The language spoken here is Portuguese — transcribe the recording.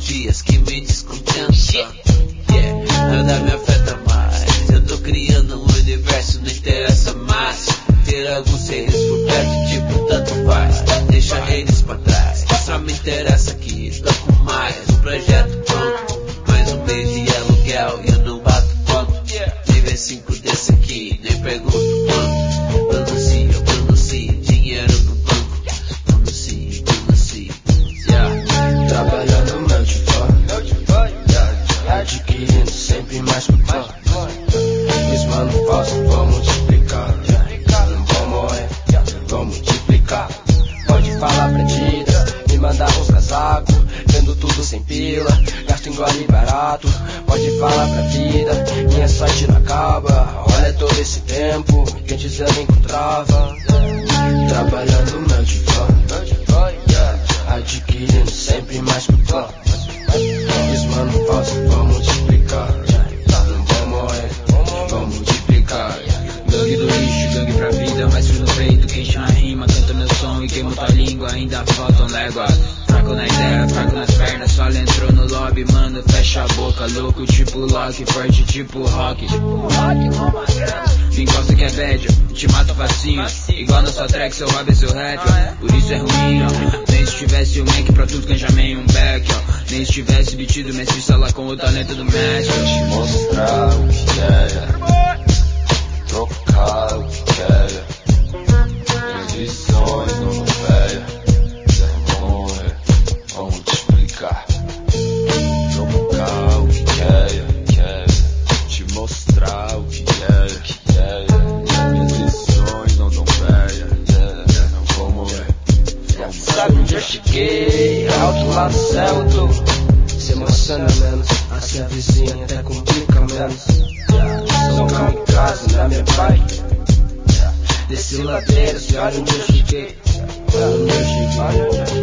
dias que me descontenta. Nada me afeta mais. Eu tô criando um universo, não interessa mais. Ter alguns seres por perto, tipo, tanto faz. Deixa eles pra trás. Só me interessa que estou com mais um projeto pronto. Mais um mês de aluguel e eu não bato ponto. Nem vê 5 desse aqui, nem pergunto quanto. Pronuncio, dinheiro no banco. Pronuncio, trabalhando meu divã, adquirindo sempre mais pro plano. Os mano falso vão multiplicar. Não vão morrer, vão multiplicar. Pode falar pra Tida, me mandar uns casacos. Vendo tudo sem pila, gasto em gole barato. Pode falar pra vida, minha sorte não acaba. Olha todo esse tempo, quem dizer me encontrava. Trabalhando meu divã, adquirindo sempre mais pro plano. Os mano falso vão multiplicar. Não vão morrer, vão multiplicar. Gangue do lixo, gangue pra vida, mais frio no peito, quente na rima, canta meu som e queima tua língua, ainda faltam léguas. Fraco na ideia, fraco nas pernas, só entrou no lobby, mano, fecha a boca, louco tipo Loki, forte tipo rock. Encosta que é bad, te mato facinho, igual na sua track, seu hobby é seu rap, por isso é ruim, ó. Nem se tivesse um Mac pra tudo, canjamei um back, ó. Nem se tivesse bitido mestre sala com o talento do mestre. Te mostrar o que é, trocar o que quer. Edições não véia, vão morrer, vão multiplicar. Trocar o que quer, te mostrar o que é. Edições não dão véia, não vão morrer. Sabe onde eu cheguei? Alto lá no céu eu tô. Se emociona menos, assim a vizinha até complica menos. Sou kamikaze na minha bike. Desci ladeiras e olha onde eu cheguei.